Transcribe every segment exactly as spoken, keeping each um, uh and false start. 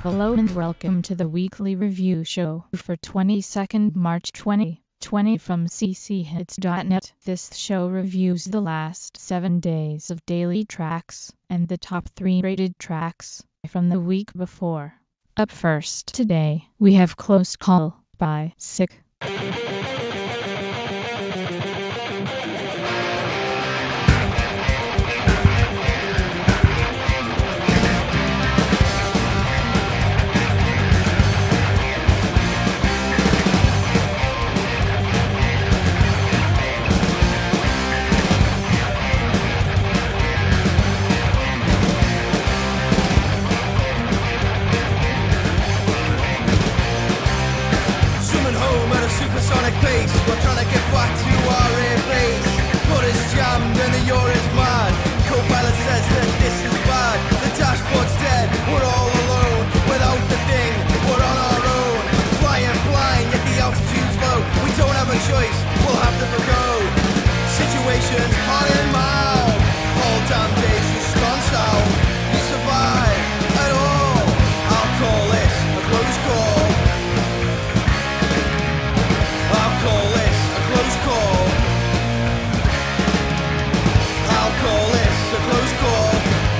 Hello and welcome to the weekly review show for twenty-second March twenty twenty from c c hits dot net. This show reviews the last seven days of daily tracks and the top three rated tracks from the week before. Up first today, we have Close Call by Sick. Supersonic pace, we're trying to get back to our air base. But it's jammed and the yaw is mad. Co-pilot says that this is bad. The dashboard's dead, we're all alone. Without the thing, we're on our own. Flying blind, yet the altitude's low. We don't have a choice, we'll have to go. Situation's hot and mild. All damn days just gone south. You survive at all, I'll call this a close call. I'll call this a close call. I'll call this a close call.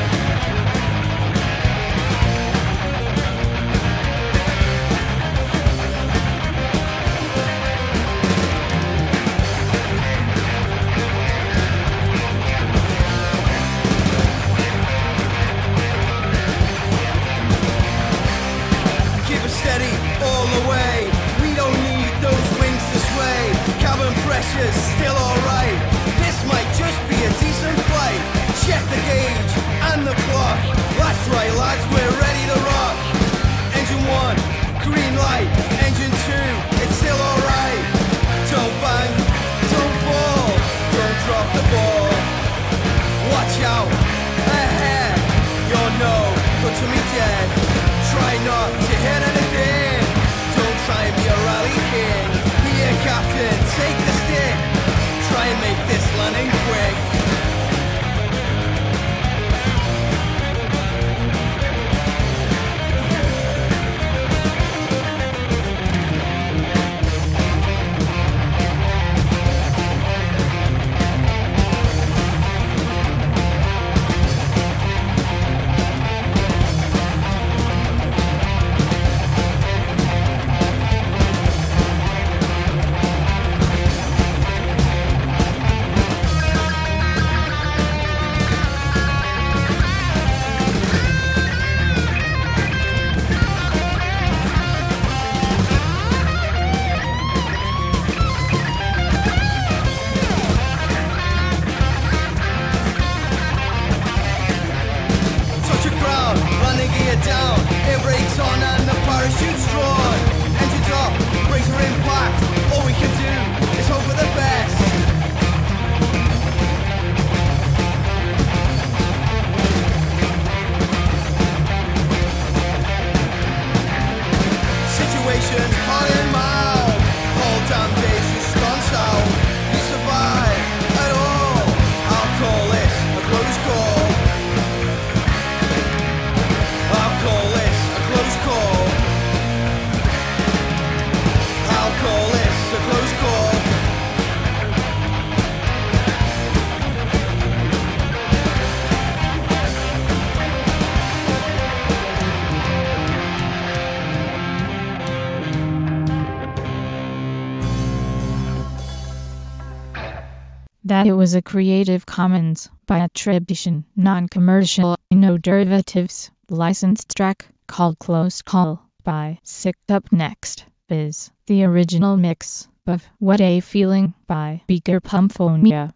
Keep it steady all the way. We don't need those wings to sway. Cabin pressure's still alright. This might just be a decent flight. Check the gauge and the clock. That's right lads, we're ready to rock. Engine one, green light. Engine two, it's still alright. Don't bang, don't fall, don't drop the ball. Watch out, ahead. You're no good to me dead. Try not to hit anything. Don't try and be a rally king. Here, Captain, take the stick. Try and make this landing quick. Down, air brakes on and the parachute's drawn. Engines up, brakes are impact. All we can do is hope for the best. Situation's hot and mild. All damn days just gone south. You survive at all, I'll call this a close call. I'll call this a close call. I'll call this a close call. That it was a Creative Commons by attribution, non-commercial, no derivatives, licensed track called Close Call by Sick. Up next is the original mix of What a Feeling by Beaker Pumphonia.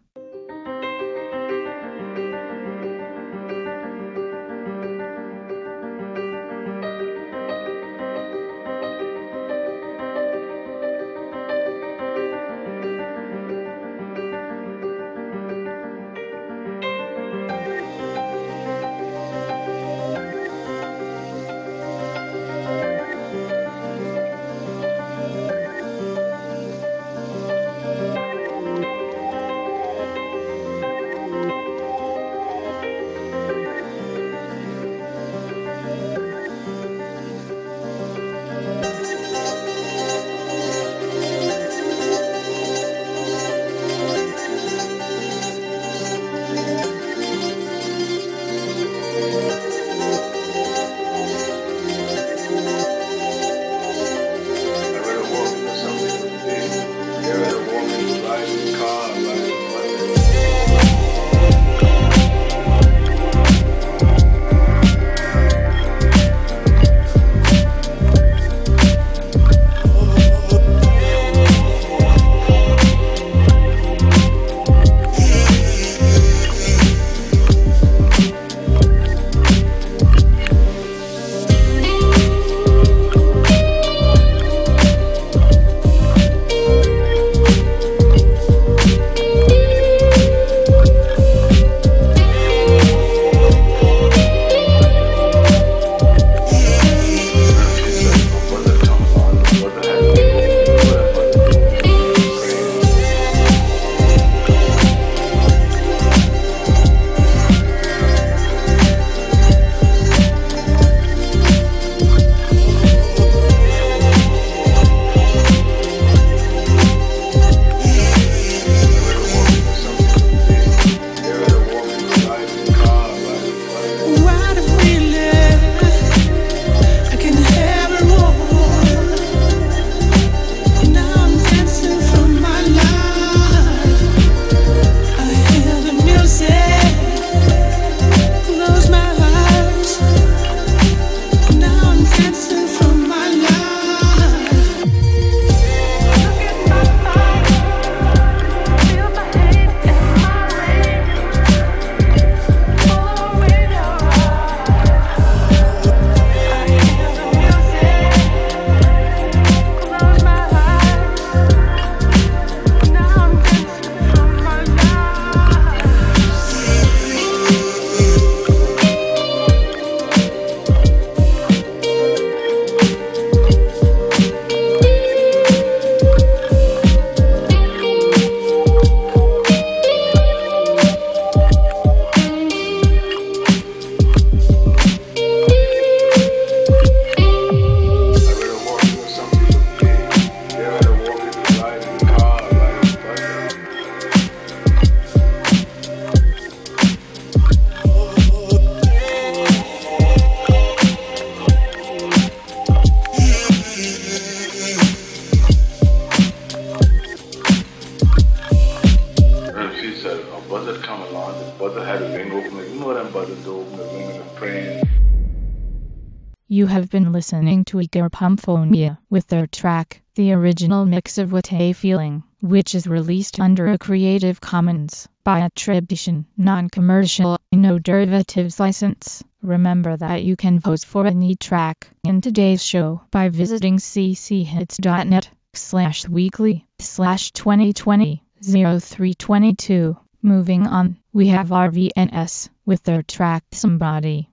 a buzzard come along. The buzzard had a wing open, like, you know them buzzards open the wing and they're praying. You have been listening to Igor Pumphonia with their track, The Original Mix of What a Feeling, which is released under a Creative Commons by attribution, non-commercial, no derivatives license. Remember that you can vote for any track in today's show by visiting cchits.net slash weekly slash 2020 0322. Moving on, we have R V N S with their track Somebody.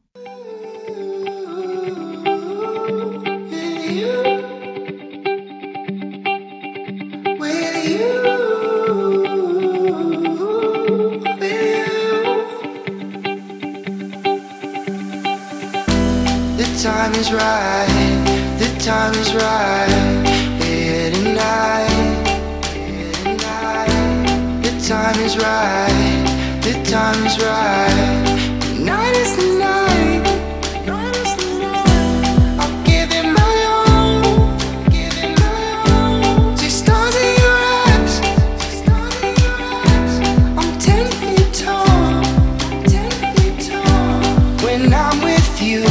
The time is right, the time is right, here tonight, here tonight. The time is right, the time is right, the night is the night, night is the night. I'll give it my all, give it my all. See stars in your eyes, stars in your eyes. I'm ten feet tall, ten feet tall. When I'm with you.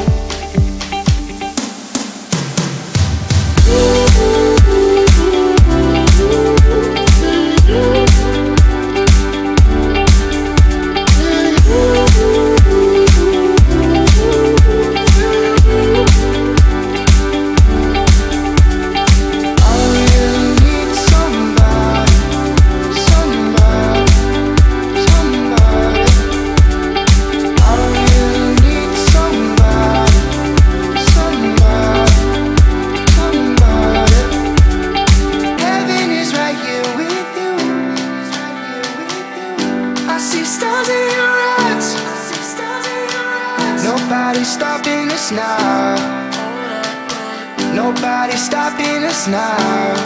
Nobody's stopping us now. Nobody's stopping us now.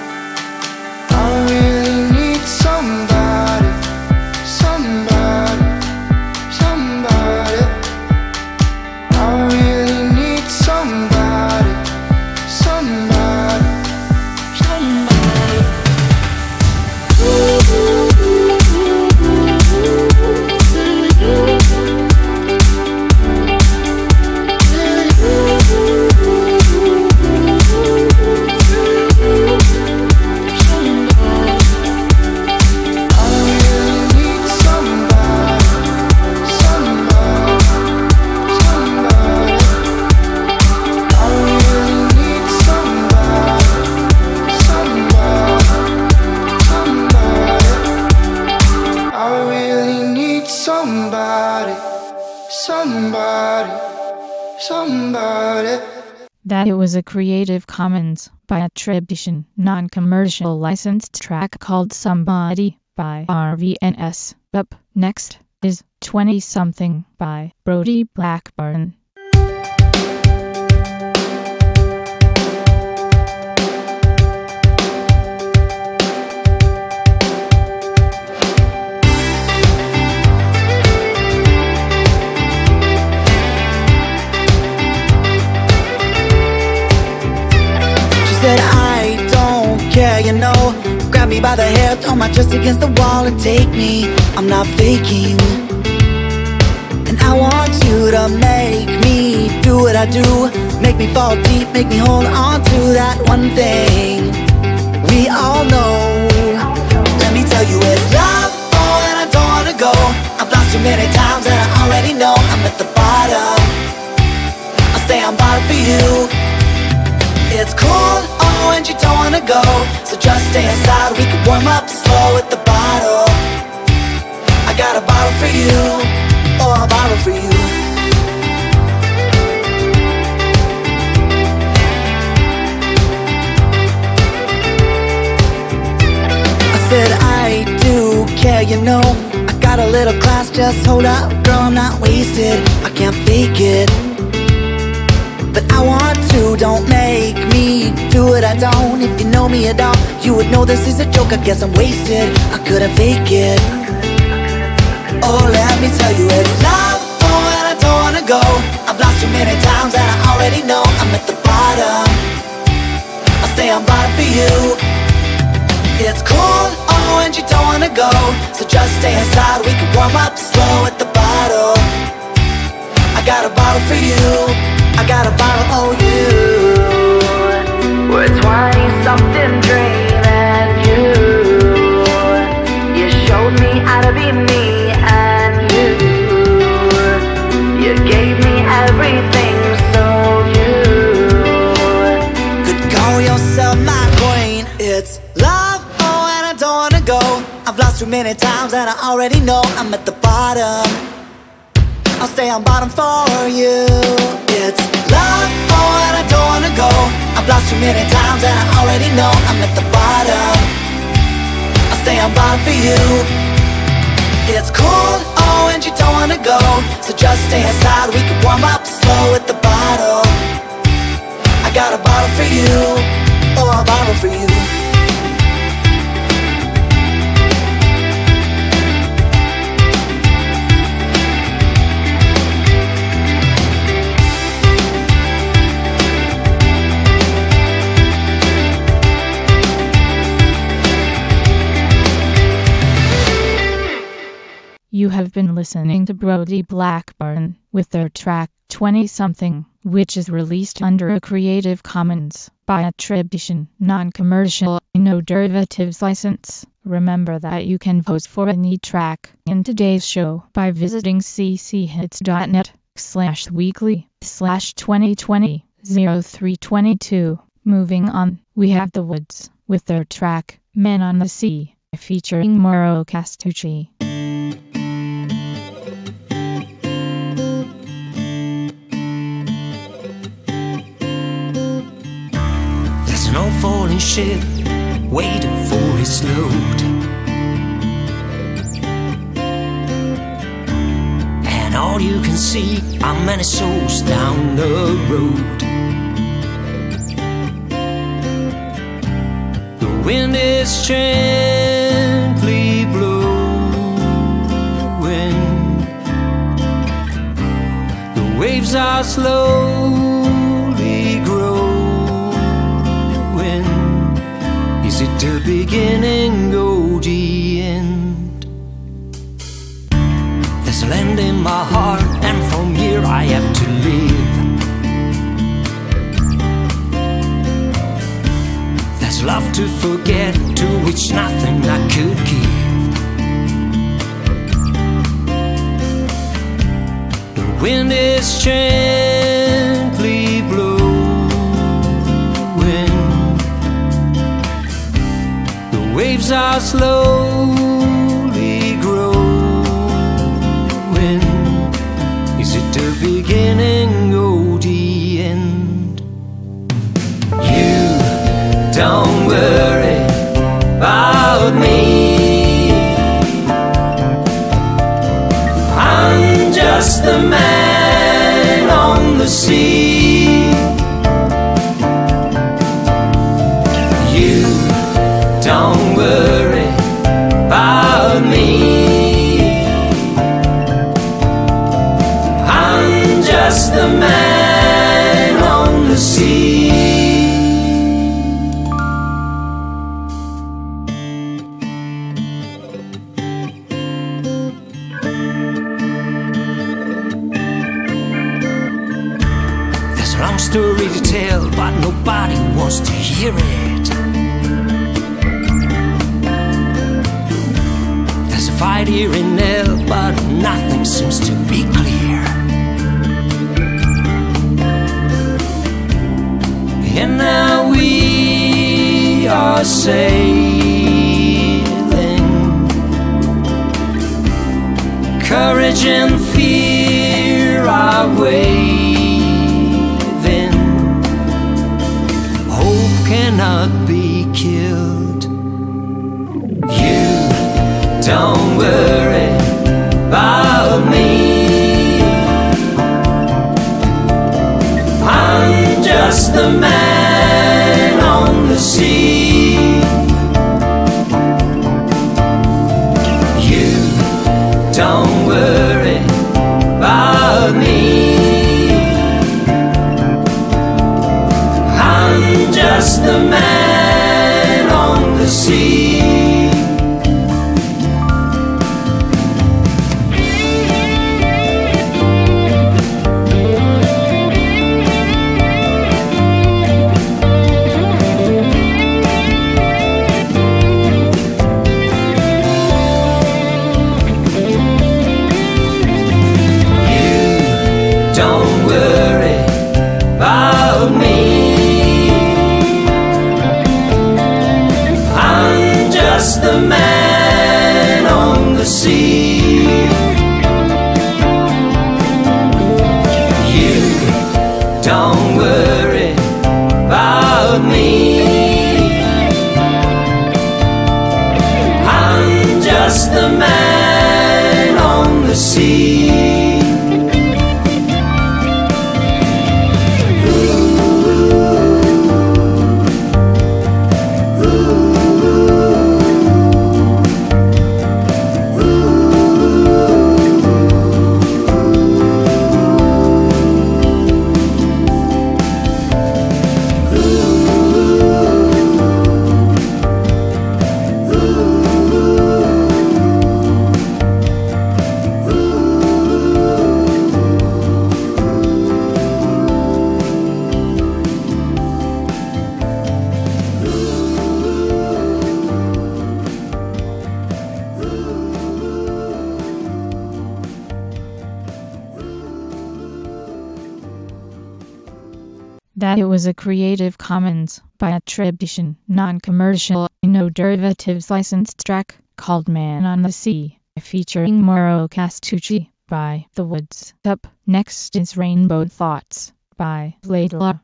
I really need somebody, somebody, somebody. I really need somebody, somebody, somebody. Somebody, somebody. That it was a Creative Commons by attribution, non-commercial licensed track called Somebody by R V N S. Up next is twenty something by Brody Blackburn. Said I don't care, you know. Grab me by the hair, throw my chest against the wall and take me. I'm not faking, and I want you to make me do what I do. Make me fall deep, make me hold on to that one thing we all know. Let me tell you it's love, oh, and I don't wanna go. I've lost too many times and I already know I'm at the bottom. I'll stay on bottom for you. It's cool, oh, and you don't wanna go, so just stay inside, we can warm up slow with the bottle. I got a bottle for you, oh, a bottle for you. I said I do care, you know. I got a little class, just hold up, girl, I'm not wasted. I can't fake it, but I want to, don't make me do what I don't. If you know me at all, you would know this is a joke. I guess I'm wasted, I couldn't fake it. Oh, let me tell you it's love, oh, and I don't wanna go. I've lost too many times and I already know I'm at the bottom. I'll stay on bottom for you. It's cool, oh, and and you don't wanna go, so just stay inside. We can warm up slow at the bottle. I got a bottle for you, I got a bottle, oh you. We're twenty-something dream and you You showed me how to be me and you You gave me everything, so you could call yourself my queen. It's love, oh, and I don't wanna go. I've lost too many times and I already know I'm at the bottom. I'll stay on bottom for you. It's love, oh, and I don't wanna go. I've lost too many times and I already know I'm at the bottom. I'll stay on bottom for you. It's cold, oh, and you don't wanna go, so just stay inside. We can warm up slow at the bottle. I got a bottle for you, oh, a bottle for you. You have been listening to Brody Blackburn with their track twenty-something, which is released under a Creative Commons by attribution, non-commercial, no derivatives license. Remember that you can vote for any track in today's show by visiting cchits.net slash weekly slash 2020 0322. Moving on, we have The Woods with their track Men on the Sea, featuring Mauro Castucci. There's an old falling ship waiting for its load, and all you can see are many souls down the road. The wind is gently blowing, the waves are slowly growing. Is it the beginning or the end? There's a land in my heart, and from here I have to live. There's love to forget, to which nothing I could give. The wind is gently blowing, waves are slowly growing. Is it the beginning or the end? You don't worry about me, I'm just the man on the sea. You don't worry about me, I'm just the man on the sea. There's a long story to tell, but nobody wants to hear it. Fight here and there, but nothing seems to be clear. And now we are sailing, courage and fear are waving. Hope cannot be killed. You don't worry about me, I'm just the man on the sea. You don't worry about me, I'm just the man on the sea. the sea. That it was a Creative Commons by attribution, non-commercial, no derivatives licensed track called Man on the Sea, featuring Mauro Castucci by The Woods. Up next is Rainbow Thoughts by Laidlaw.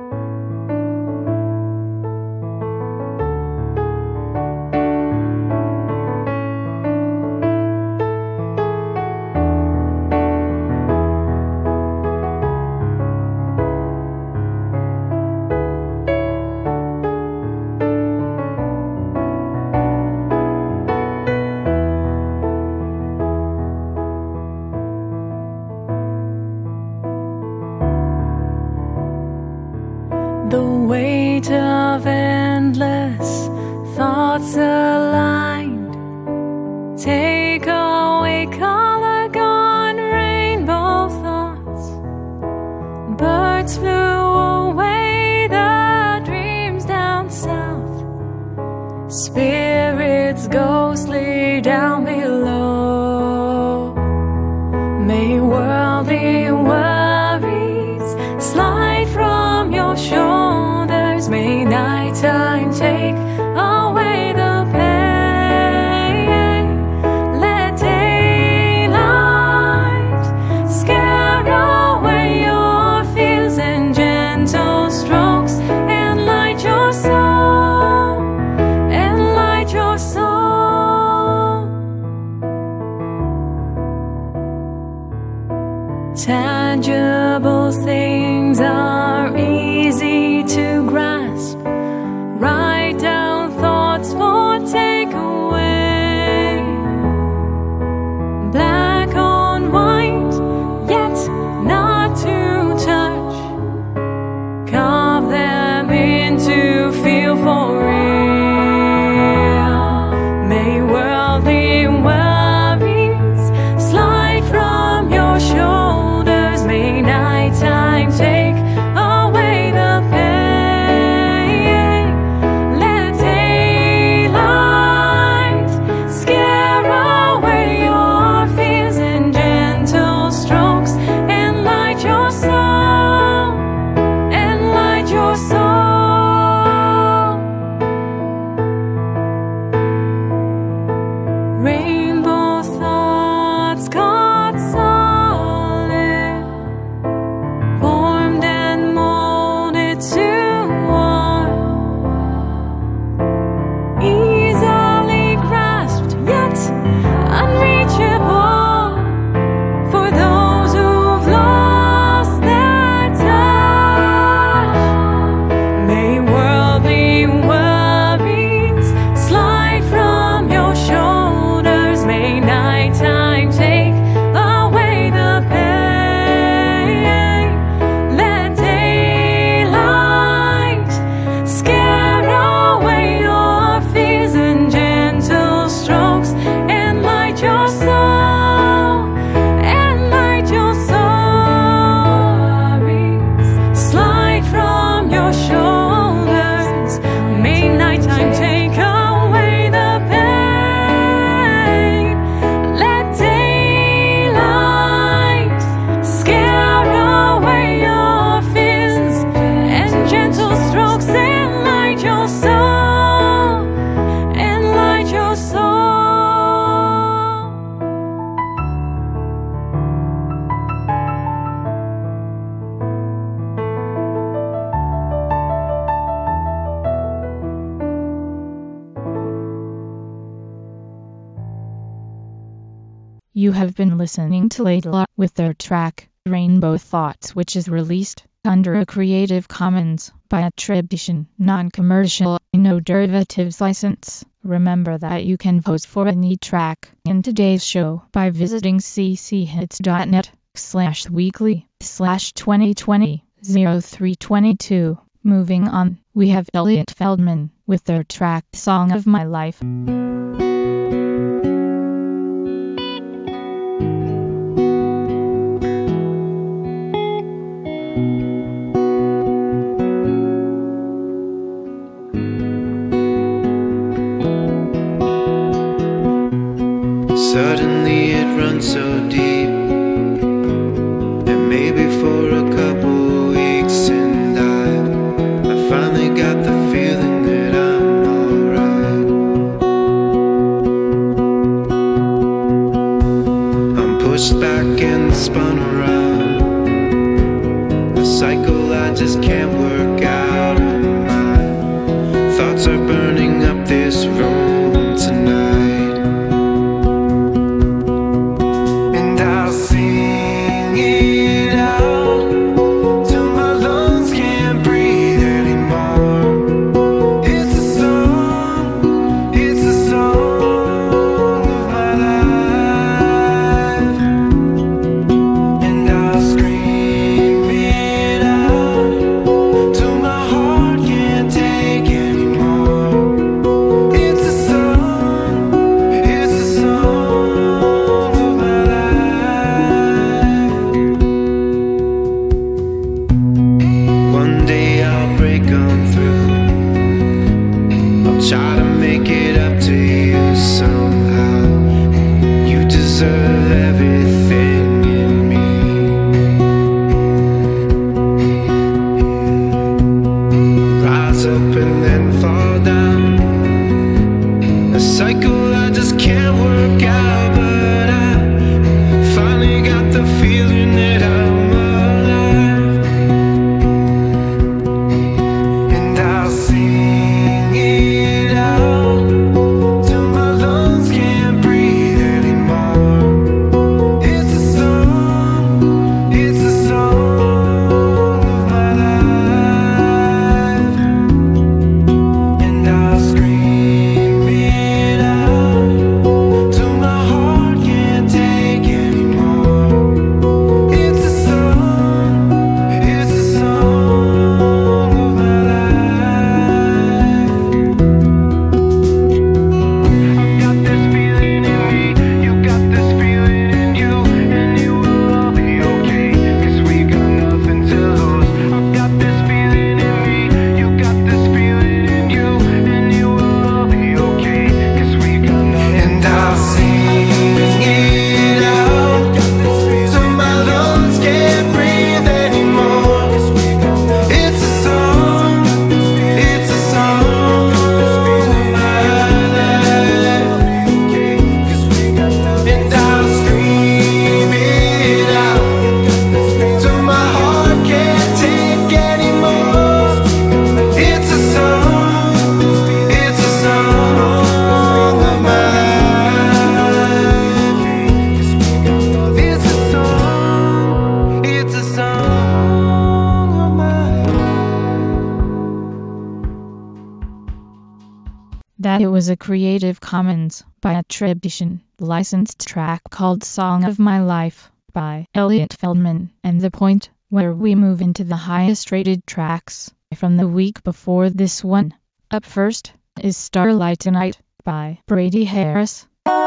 The weight of endless thoughts aligned. Take away color gone, rainbow thoughts. Birds flew away, the dreams down south. Spirits ghostly down below. May worldly worries slide from your shoulders. May nighttime take away the pain. Let daylight scare away your fears and gentle strokes. Enlight your soul, enlight your soul. Tangible things are easy to grasp. Write down thoughts for takeaway. Black on white, yet not to touch. Carve them in to feel for real. May worldly worries slide from your shoulders. May nighttime take away the pain. You have been listening to Laidlaw with their track, Rainbow Thoughts, which is released under a Creative Commons by attribution, non-commercial, no derivatives license. Remember that you can vote for any track in today's show by visiting cchits.net slash weekly slash 2020 0322. Moving on, we have Elliot Feldman with their track Song of My Life. Suddenly it runs so deep, and maybe for a couple weeks, and I, I finally got the feeling that I'm alright. I'm pushed back and spun around, a cycle I just can't work out, and my thoughts are burning up this room tonight. That it was a Creative Commons by attribution licensed track called Song of My Life by Elliot Feldman, and the point where we move into the highest rated tracks from the week before this one. Up first is Starlight Tonight by Brady Harris.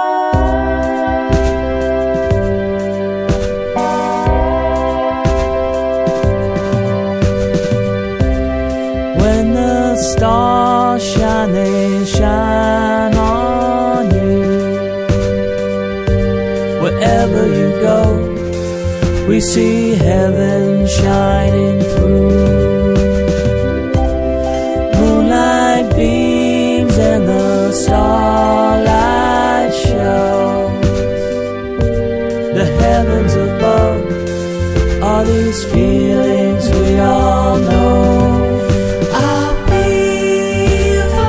When the stars shine, they shine on you. Wherever you go, we see heaven shining through. Moonlight beams and the starlight shows. The heavens above are these feelings we all know.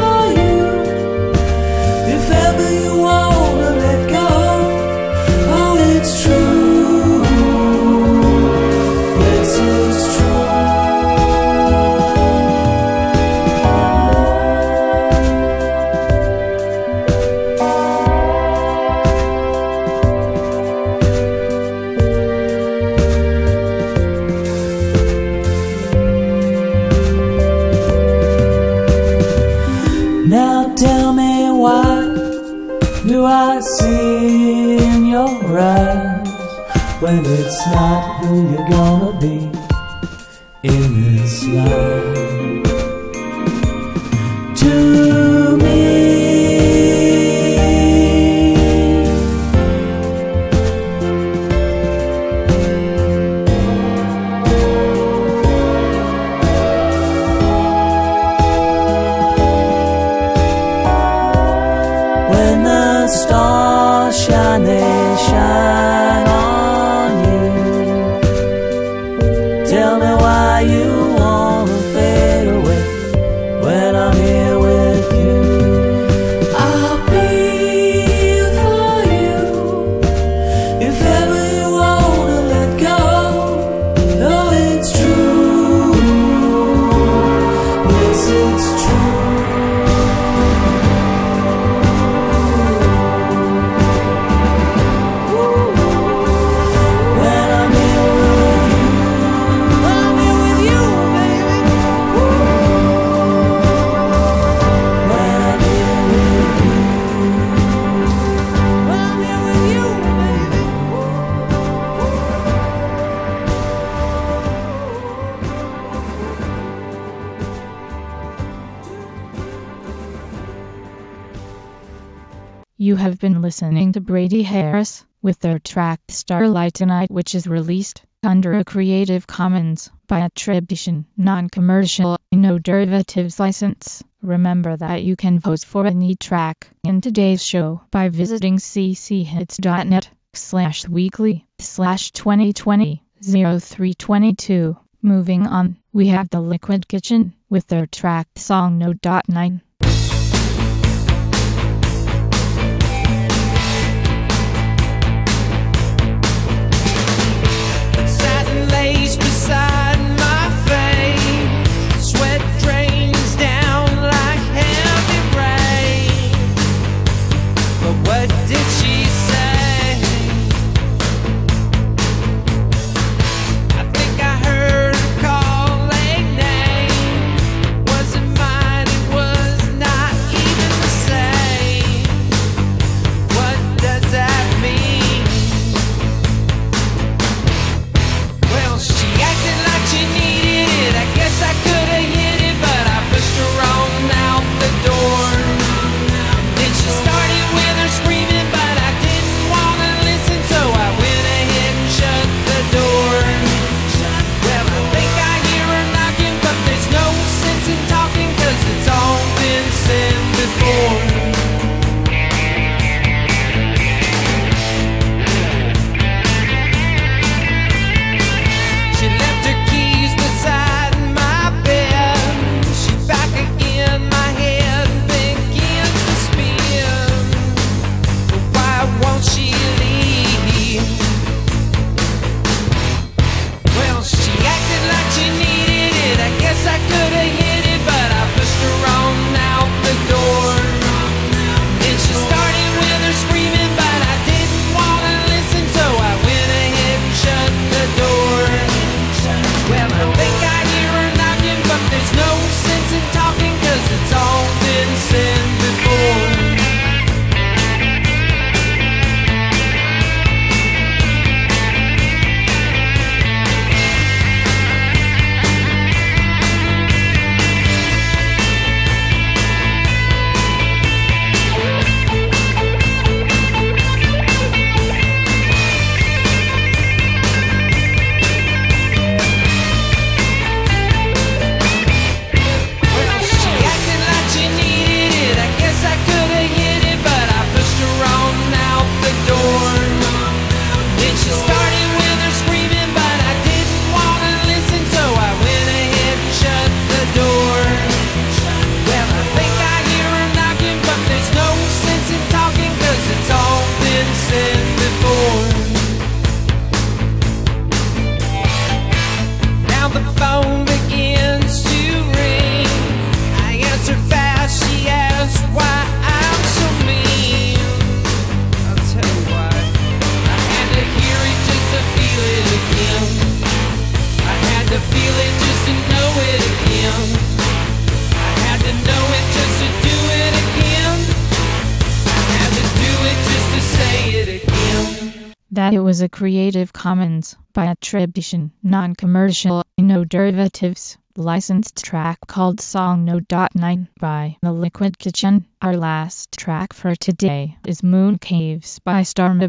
Oh, it's true. Yes, it's true. Now tell me, what do I see in your eyes when it's not who you're gonna be in this life? To me, when the stars shine, they shine on you. Tell me why you wanna fade away when I'm here with you. I'll be here for you if ever you wanna let go. No, it's true. Yes, it's true. When I'm here with you, I'm here with you, baby. When I'm here with you, I'm here with you, baby. You have been listening to Brady Harris with their track Starlight Tonight, which is released under a Creative Commons by attribution, non-commercial, no derivatives license. Remember that you can vote for any track in today's show by visiting cchits.net slash weekly slash 2020 0322. Moving on, we have The Liquid Kitchen with their track Song No. nine. Satin lace beside my face, sweat drains down like heavy rain. But what did she say? I think I heard her call a name. Was it mine? It was that it was a Creative Commons by attribution, non-commercial, no derivatives, licensed track called Song No. nine by The Liquid Kitchen. Our last track for today is Moon Caves by Starmib.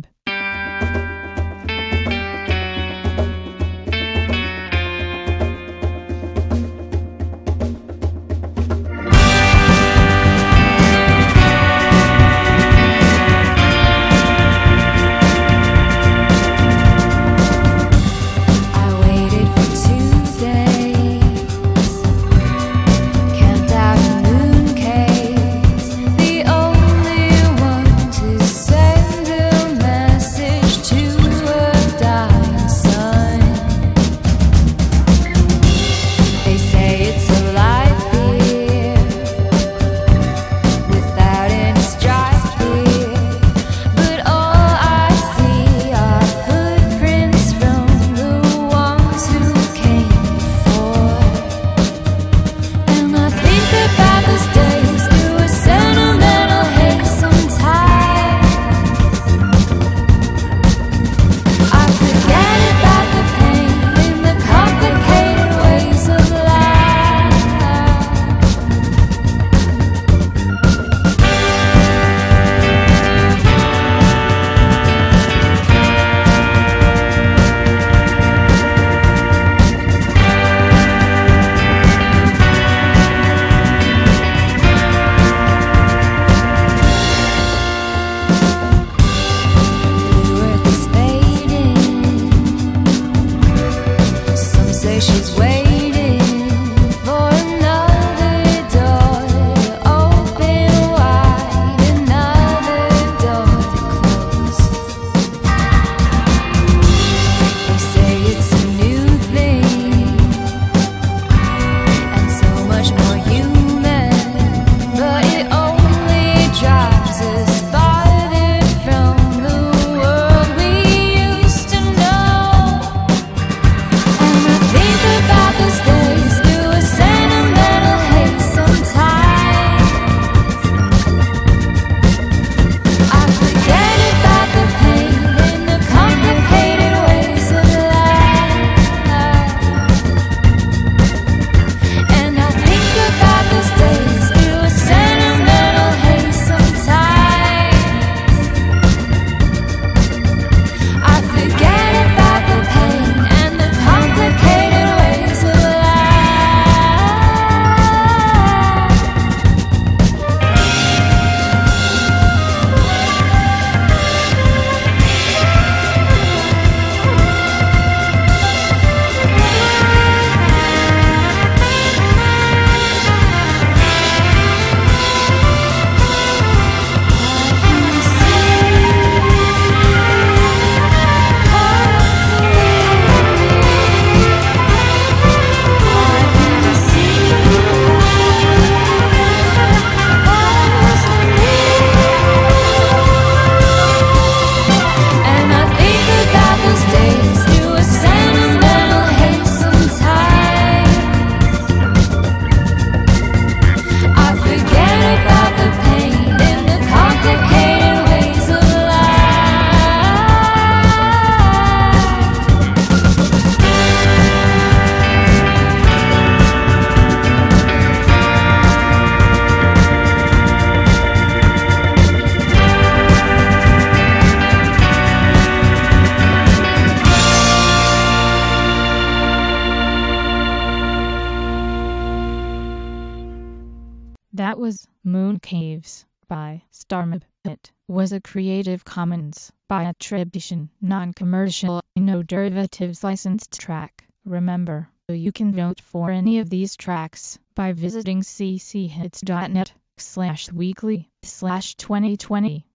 That was Moon Caves by Starmib. It was a Creative Commons by attribution, non-commercial, no derivatives licensed track. Remember, you can vote for any of these tracks by visiting cchits.net slash weekly slash 2020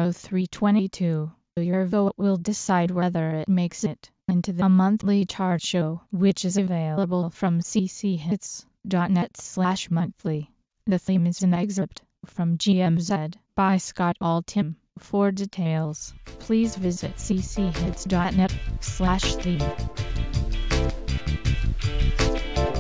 0322. Your vote will decide whether it makes it into the monthly chart show, which is available from cchits.net slash monthly. The theme is an excerpt from G M Z by Scott Altham. For details, please visit cchits.net slash theme.